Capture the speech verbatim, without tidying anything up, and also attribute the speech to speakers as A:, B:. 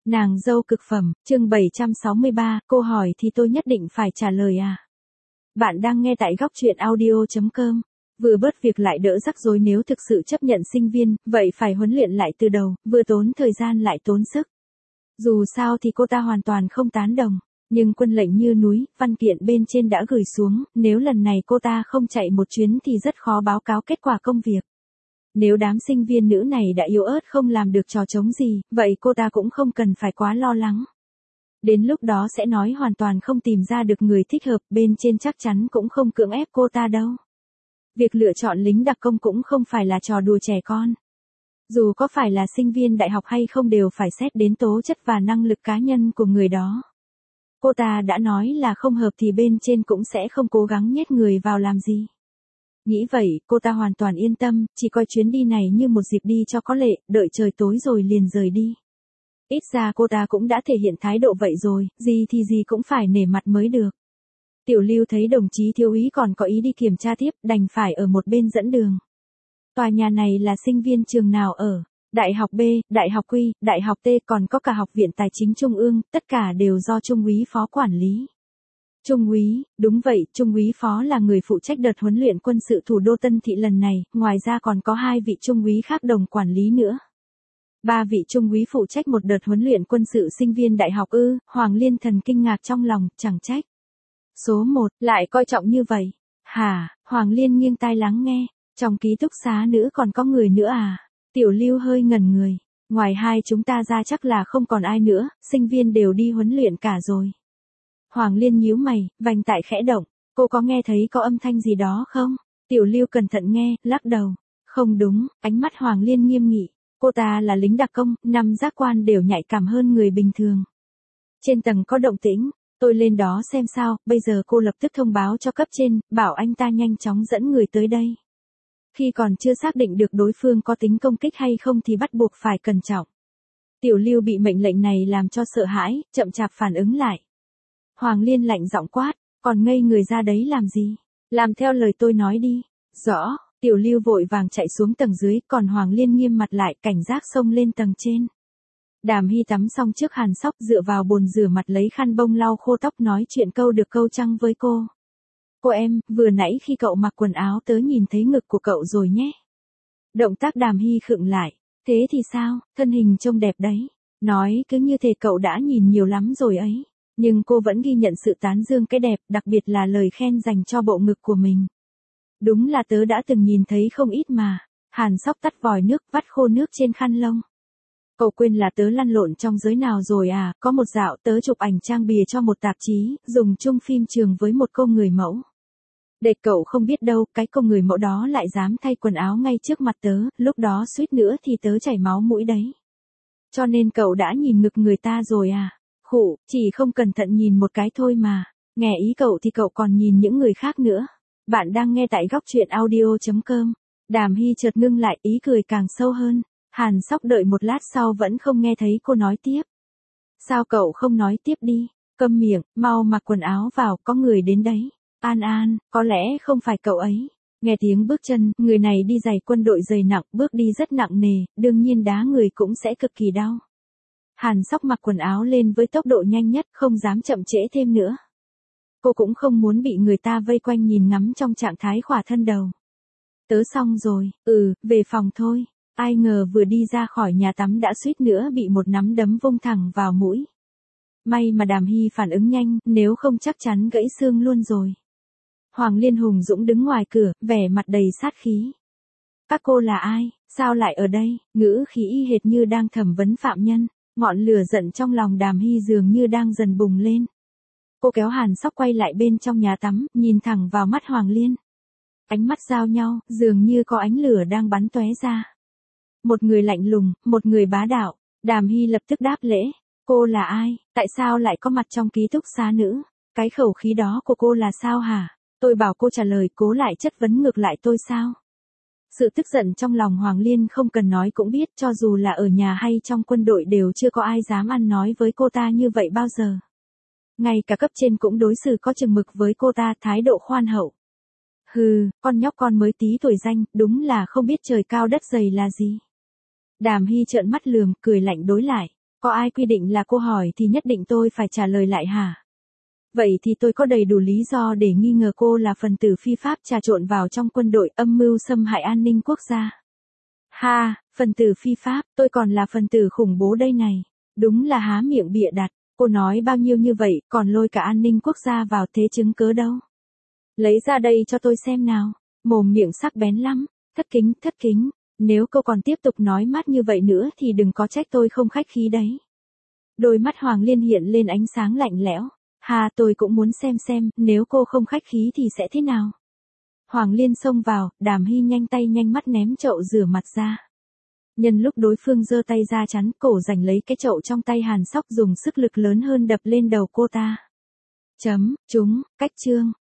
A: Nàng dâu cực phẩm, chương bảy trăm sáu mươi ba, cô hỏi thì tôi nhất định phải trả lời à. Bạn đang nghe tại góc truyện audio chấm com. Vừa bớt việc lại đỡ rắc rối, nếu thực sự chấp nhận sinh viên, vậy phải huấn luyện lại từ đầu, vừa tốn thời gian lại tốn sức. Dù sao thì cô ta hoàn toàn không tán đồng, nhưng quân lệnh như núi, văn kiện bên trên đã gửi xuống, nếu lần này cô ta không chạy một chuyến thì rất khó báo cáo kết quả công việc. Nếu đám sinh viên nữ này đã yếu ớt không làm được trò trống gì, vậy cô ta cũng không cần phải quá lo lắng. Đến lúc đó sẽ nói hoàn toàn không tìm ra được người thích hợp, bên trên chắc chắn cũng không cưỡng ép cô ta đâu. Việc lựa chọn lính đặc công cũng không phải là trò đùa trẻ con. Dù có phải là sinh viên đại học hay không đều phải xét đến tố chất và năng lực cá nhân của người đó. Cô ta đã nói là không hợp thì bên trên cũng sẽ không cố gắng nhét người vào làm gì. Nghĩ vậy, cô ta hoàn toàn yên tâm, chỉ coi chuyến đi này như một dịp đi cho có lệ, đợi trời tối rồi liền rời đi. Ít ra cô ta cũng đã thể hiện thái độ vậy rồi, gì thì gì cũng phải nể mặt mới được. Tiểu Lưu thấy đồng chí thiếu úy còn có ý đi kiểm tra tiếp, đành phải ở một bên dẫn đường. Tòa nhà này là sinh viên trường nào ở? Đại học B, Đại học Q, Đại học T, còn có cả Học viện Tài chính Trung ương, tất cả đều do Trung úy Phó quản lý. Trung úy, đúng vậy, Trung úy Phó là người phụ trách đợt huấn luyện quân sự thủ đô Tân Thị lần này, ngoài ra còn có hai vị Trung úy khác đồng quản lý nữa. Ba vị Trung úy phụ trách một đợt huấn luyện quân sự sinh viên đại học ư, Hoàng Liên Thần kinh ngạc trong lòng, chẳng trách. Số một, lại coi trọng như vậy. Hả, Hoàng Liên nghiêng tai lắng nghe, trong ký túc xá nữ còn có người nữa à? Tiểu Lưu hơi ngẩn người, ngoài hai chúng ta ra chắc là không còn ai nữa, sinh viên đều đi huấn luyện cả rồi. Hoàng Liên nhíu mày, vành tai khẽ động, cô có nghe thấy có âm thanh gì đó không? Tiểu Lưu cẩn thận nghe, lắc đầu. Không đúng, ánh mắt Hoàng Liên nghiêm nghị. Cô ta là lính đặc công, năm giác quan đều nhạy cảm hơn người bình thường. Trên tầng có động tĩnh, tôi lên đó xem sao, bây giờ cô lập tức thông báo cho cấp trên, bảo anh ta nhanh chóng dẫn người tới đây. Khi còn chưa xác định được đối phương có tính công kích hay không thì bắt buộc phải cẩn trọng. Tiểu Lưu bị mệnh lệnh này làm cho sợ hãi, chậm chạp phản ứng lại. Hoàng Liên lạnh giọng quát, còn ngây người ra đấy làm gì? Làm theo lời tôi nói đi. Rõ, Tiểu Lưu vội vàng chạy xuống tầng dưới, còn Hoàng Liên nghiêm mặt lại, cảnh giác xông lên tầng trên. Đàm Hy tắm xong trước Hàn Sóc, dựa vào bồn rửa mặt lấy khăn bông lau khô tóc, nói chuyện câu được câu trăng với cô. Cô em, vừa nãy khi cậu mặc quần áo tớ nhìn thấy ngực của cậu rồi nhé. Động tác Đàm Hy khựng lại. Thế thì sao, thân hình trông đẹp đấy. Nói cứ như thế cậu đã nhìn nhiều lắm rồi ấy. Nhưng cô vẫn ghi nhận sự tán dương cái đẹp, đặc biệt là lời khen dành cho bộ ngực của mình. Đúng là tớ đã từng nhìn thấy không ít mà. Hàn Sóc tắt vòi nước, vắt khô nước trên khăn lông. Cậu quên là tớ lăn lộn trong giới nào rồi à, có một dạo tớ chụp ảnh trang bìa cho một tạp chí, dùng chung phim trường với một cô người mẫu. Để cậu không biết đâu, cái cô người mẫu đó lại dám thay quần áo ngay trước mặt tớ, lúc đó suýt nữa thì tớ chảy máu mũi đấy. Cho nên cậu đã nhìn ngực người ta rồi à? Khụ, chỉ không cẩn thận nhìn một cái thôi mà. Nghe ý cậu thì cậu còn nhìn những người khác nữa. Bạn đang nghe tại góc truyện audio chấm com. Đàm Hy chợt ngưng lại, ý cười càng sâu hơn. Hàn Sóc đợi một lát sau vẫn không nghe thấy cô nói tiếp. Sao cậu không nói tiếp đi? Câm miệng, mau mặc quần áo vào, có người đến đấy. An An, có lẽ không phải cậu ấy. Nghe tiếng bước chân, người này đi giày quân đội dày nặng, bước đi rất nặng nề, đương nhiên đá người cũng sẽ cực kỳ đau. Hàn Sóc mặc quần áo lên với tốc độ nhanh nhất, không dám chậm trễ thêm nữa. Cô cũng không muốn bị người ta vây quanh nhìn ngắm trong trạng thái khỏa thân đầu. Tớ xong rồi, ừ, về phòng thôi. Ai ngờ vừa đi ra khỏi nhà tắm đã suýt nữa bị một nắm đấm vung thẳng vào mũi. May mà Đàm Hy phản ứng nhanh, nếu không chắc chắn gãy xương luôn rồi. Hoàng Liên hùng dũng đứng ngoài cửa, vẻ mặt đầy sát khí. Các cô là ai, sao lại ở đây? Ngữ khí y hệt như đang thẩm vấn phạm nhân, ngọn lửa giận trong lòng Đàm Hy dường như đang dần bùng lên. Cô kéo Hàn Sóc quay lại bên trong nhà tắm, nhìn thẳng vào mắt Hoàng Liên. Ánh mắt giao nhau, dường như có ánh lửa đang bắn tóe ra. Một người lạnh lùng, một người bá đạo. Đàm Hy lập tức đáp lễ. Cô là ai, tại sao lại có mặt trong ký túc xá nữ? Cái khẩu khí đó của cô là sao hả? Tôi bảo cô trả lời, cố lại chất vấn ngược lại tôi sao? Sự tức giận trong lòng Hoàng Liên không cần nói cũng biết, cho dù là ở nhà hay trong quân đội đều chưa có ai dám ăn nói với cô ta như vậy bao giờ. Ngay cả cấp trên cũng đối xử có chừng mực với cô ta, thái độ khoan hậu. Hừ, con nhóc con mới tí tuổi danh, đúng là không biết trời cao đất dày là gì. Đàm Hy trợn mắt lườm, cười lạnh đối lại. Có ai quy định là cô hỏi thì nhất định tôi phải trả lời lại hả? Vậy thì tôi có đầy đủ lý do để nghi ngờ cô là phần tử phi pháp trà trộn vào trong quân đội âm mưu xâm hại an ninh quốc gia. Ha, phần tử phi pháp, tôi còn là phần tử khủng bố đây này. Đúng là há miệng bịa đặt, cô nói bao nhiêu như vậy, còn lôi cả an ninh quốc gia vào thế chứng cớ đâu. Lấy ra đây cho tôi xem nào, mồm miệng sắc bén lắm, thất kính, thất kính, nếu cô còn tiếp tục nói mát như vậy nữa thì đừng có trách tôi không khách khí đấy. Đôi mắt Hoàng Liên hiện lên ánh sáng lạnh lẽo, hà tôi cũng muốn xem xem, nếu cô không khách khí thì sẽ thế nào. Hoàng Liên xông vào, Đàm Hy nhanh tay nhanh mắt ném chậu rửa mặt ra. Nhân lúc đối phương giơ tay ra chắn, cổ giành lấy cái chậu trong tay Hàn Sóc dùng sức lực lớn hơn đập lên đầu cô ta. Chấm, trúng, cách chương.